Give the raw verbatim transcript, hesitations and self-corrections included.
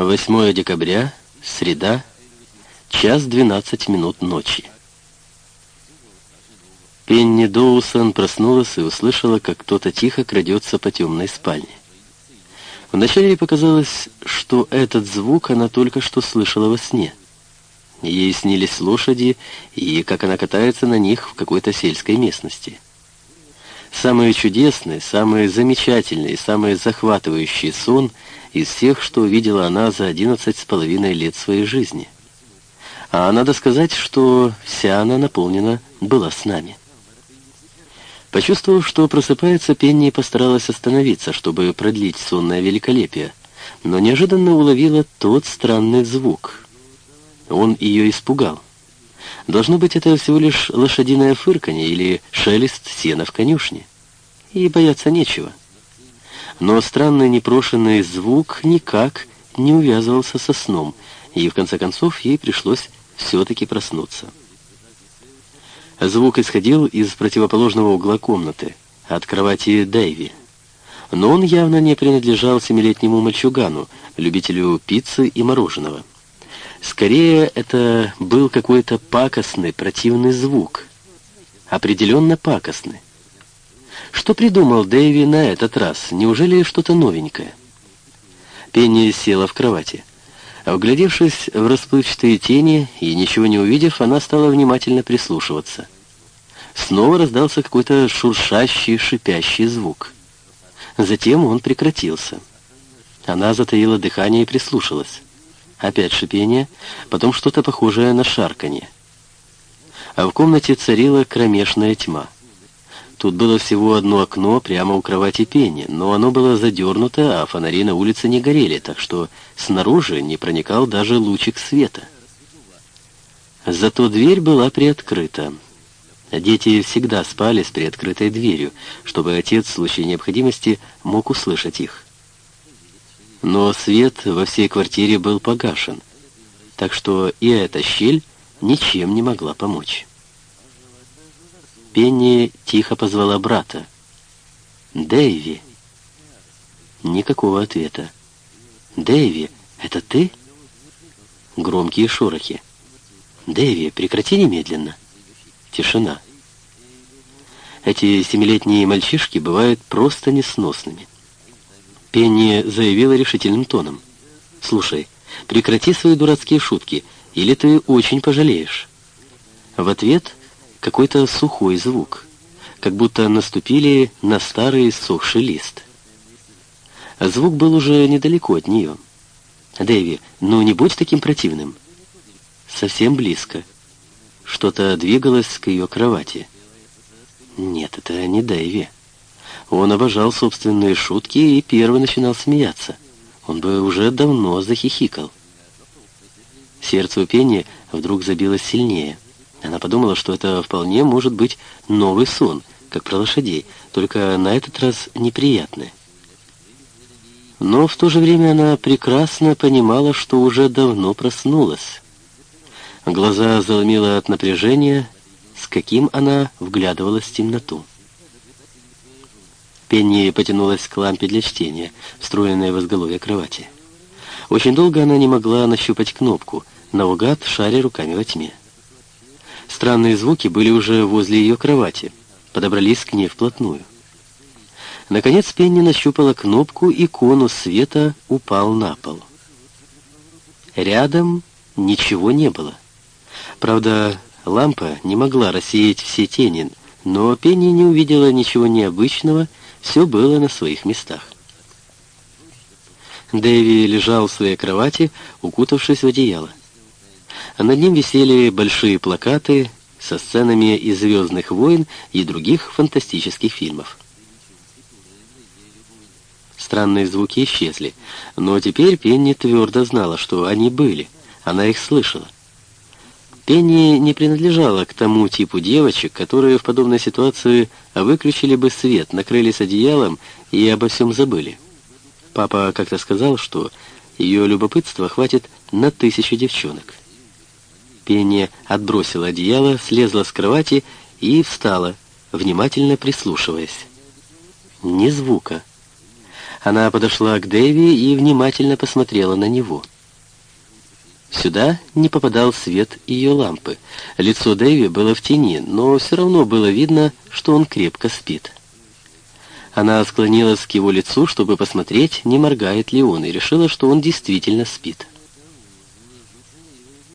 восьмое декабря, среда, час двенадцать минут ночи. Пенни Доусон проснулась и услышала, как кто-то тихо крадется по темной спальне. Вначале ей показалось, что этот звук она только что слышала во сне. Ей снились лошади, и как она катается на них в какой-то сельской местности. Самый чудесный, самый замечательный, самый захватывающий сон из всех, что видела она за одиннадцать с половиной лет своей жизни. А надо сказать, что вся она наполнена была снами. Почувствовав, что просыпается, Пенни постаралась остановиться, чтобы продлить сонное великолепие, но неожиданно уловила тот странный звук. Он ее испугал. Должно быть, это всего лишь лошадиное фырканье или шелест сена в конюшне. И бояться нечего. Но странный непрошенный звук никак не увязывался со сном, и в конце концов ей пришлось все-таки проснуться. Звук исходил из противоположного угла комнаты, от кровати Дэйви. Но он явно не принадлежал семилетнему мальчугану, любителю пиццы и мороженого. Скорее, это был какой-то пакостный, противный звук. Определенно пакостный. Что придумал Дэйви на этот раз? Неужели что-то новенькое? Пенни села в кровати. Вглядевшись в расплывчатые тени и ничего не увидев, она стала внимательно прислушиваться. Снова раздался какой-то шуршащий, шипящий звук. Затем он прекратился. Она затаила дыхание и прислушалась. Опять шипение, потом что-то похожее на шарканье. А в комнате царила кромешная тьма. Тут было всего одно окно прямо у кровати Пенни, но оно было задернуто, а фонари на улице не горели, так что снаружи не проникал даже лучик света. Зато дверь была приоткрыта. Дети всегда спали с приоткрытой дверью, чтобы отец в случае необходимости мог услышать их. Но свет во всей квартире был погашен, так что и эта щель ничем не могла помочь. Пенни тихо позвала брата. «Дэйви!» Никакого ответа. «Дэйви, это ты?» Громкие шорохи. «Дэйви, прекрати немедленно!» Тишина. Эти семилетние мальчишки бывают просто несносными. Пенни заявила решительным тоном. «Слушай, прекрати свои дурацкие шутки, или ты очень пожалеешь». В ответ какой-то сухой звук, как будто наступили на старый иссохший лист. Звук был уже недалеко от нее. «Дэйви, ну не будь таким противным». Совсем близко. Что-то двигалось к ее кровати. Нет, это не Дэйви. Он обожал собственные шутки и первый начинал смеяться. Он бы уже давно захихикал. Сердце у Пенни вдруг забилось сильнее. Она подумала, что это вполне может быть новый сон, как про лошадей, только на этот раз неприятный. Но в то же время она прекрасно понимала, что уже давно проснулась. Глаза заломило от напряжения, с каким она вглядывалась в темноту. Пенни потянулась к лампе для чтения, встроенной в изголовье кровати. Очень долго она не могла нащупать кнопку, наугад шаря руками во тьме. Странные звуки были уже возле ее кровати, подобрались к ней вплотную. Наконец Пенни нащупала кнопку, и конус света упал на пол. Рядом ничего не было. Правда, лампа не могла рассеять все тени, но Пенни не увидела ничего необычного, все было на своих местах. Дэйви лежал в своей кровати, укутавшись в одеяло. Над ним висели большие плакаты со сценами из «Звездных войн» и других фантастических фильмов. Странные звуки исчезли, но теперь Пенни твердо знала, что они были, она их слышала. Пенни не принадлежала к тому типу девочек, которые в подобной ситуации выключили бы свет, накрылись одеялом и обо всем забыли. Папа как-то сказал, что ее любопытства хватит на тысячу девчонок. Пенни отбросила одеяло, слезла с кровати и встала, внимательно прислушиваясь. Ни звука. Она подошла к Дэйви и внимательно посмотрела на него. Сюда не попадал свет ее лампы. Лицо Дэви было в тени, но все равно было видно, что он крепко спит. Она склонилась к его лицу, чтобы посмотреть, не моргает ли он, и решила, что он действительно спит.